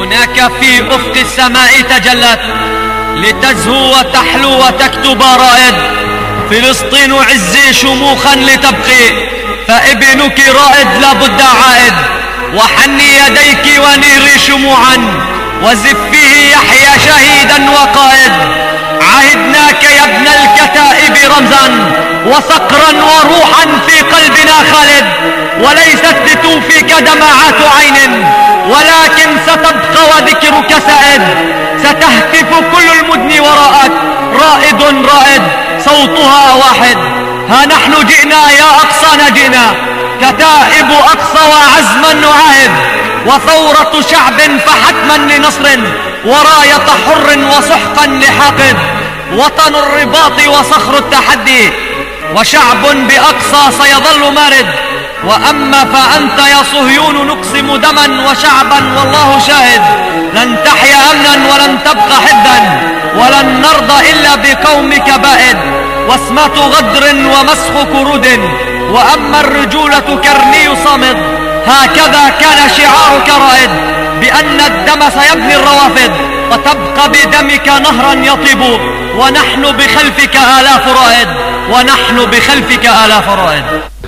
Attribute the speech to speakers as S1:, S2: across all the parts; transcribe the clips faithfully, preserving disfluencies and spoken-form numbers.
S1: هناك في أفق السماء تجلت لتزهو وتحلو وتكتب رائد. فلسطين عزي شموخا لتبقي، فابنك رائد لابد عائد. وحني يديك ونيري شموعا، وزفيه يحيى شهيدا وقائد. عهدناك يا ابن الكتائب رمزا وصقرا وروحا في قلبنا خالد. وليست لتوفيك دمعات عين، ولكن ستبقى وذكرك سائد. ستهتف كل المدن وراءك رائد رائد صوتها واحد. ها نحن جئنا يا أقصى جئنا، كتائب أقصى وعزما نعاهد. وثورة شعب فحتما لنصر، وراية حر وسحقا لحاقد. وطن الرباط وصخر التحدي، وشعب بأقصى سيظل مارد. وأما فأنت يا صهيون نقسم دما وشعبا والله شاهد. لن تحيا أمنا ولن تبقى حدا، ولن نرضى إلا بقومك بائد. واسمة غدر ومسخ كرود، وأما الرجولة كرني صامد. هكذا كان شعارك رائد، بأن الدم سيبني الروافد. وتبقى بدمك نهرا يطيب، ونحن بخلفك آلاف رائد، ونحن بخلفك آلاف رائد.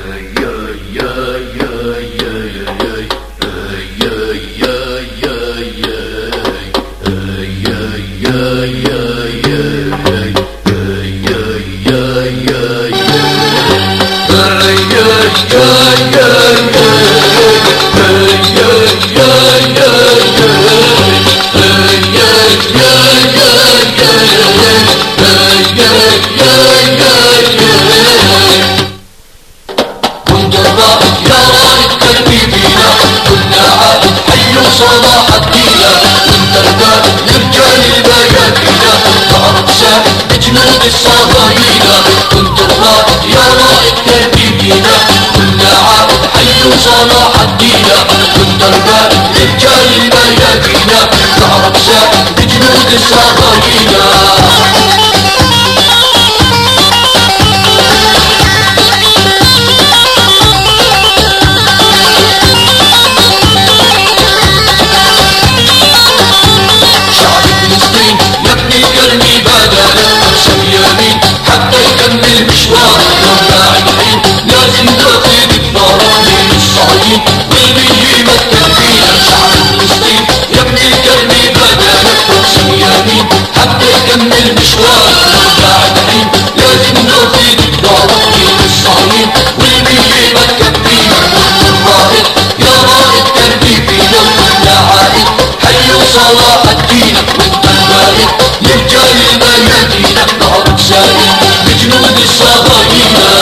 S2: صلاح الدين كنت الباب لرجال البيادين، تعرف شاب جنود الصهاينة. كنت الرائد يا رائد تربيتنا، كنا عابد حي صلاح الدين. كنت الباب لرجال البيادين، تعرف شاب جنود الصهاينة. صلاح الدين وانت الوالد لرجال البيادين، نهض سالم بجنود الصهاينة.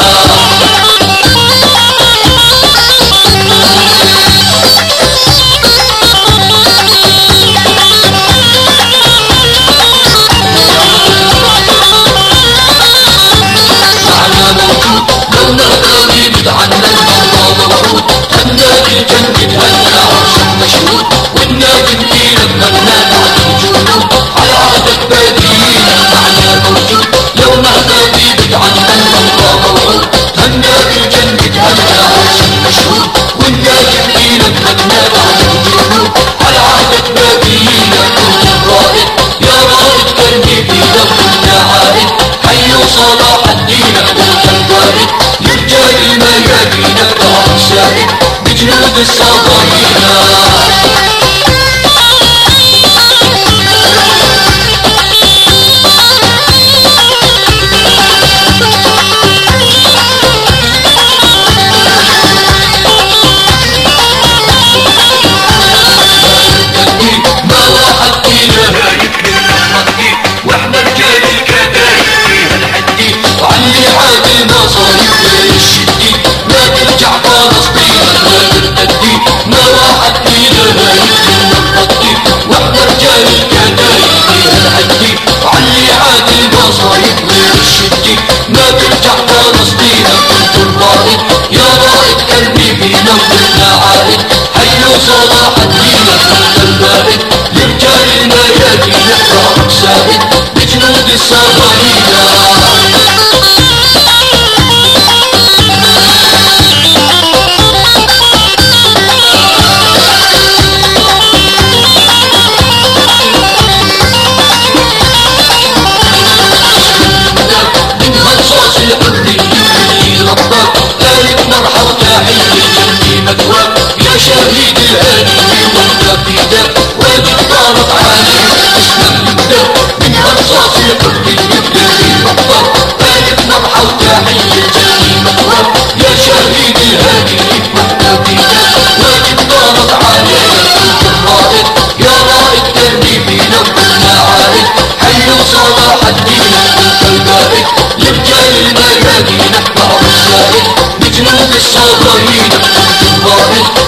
S2: معنا موجود لولا غريب عنا المرضى موعود. النادي الجنة هلا عرش مشهود، والنادي الدين لما نادى الجنود على عهدك بادين. معنا موجود لو ما غريب عنا المرضى موعود. النادي الجنة هلا عرش مشهود، والنادي الدين لما نادى الجنود على عهدك بادين. كنت الرائد يا رائد تربيتنا، كنا عائد حي صلاح الدين. كنت الوالد لرجال الميادين، تعرف سائد بجنود الصهاينة. ما ترجع فلسطين. كنت الرائد يا رائد قلبي فينا، وكنا عائد حي صلاح الدين. كنت البائد لرجال الميادين، تعرف سائد بجنود الصهاينة. بجنود الصهاينة القائد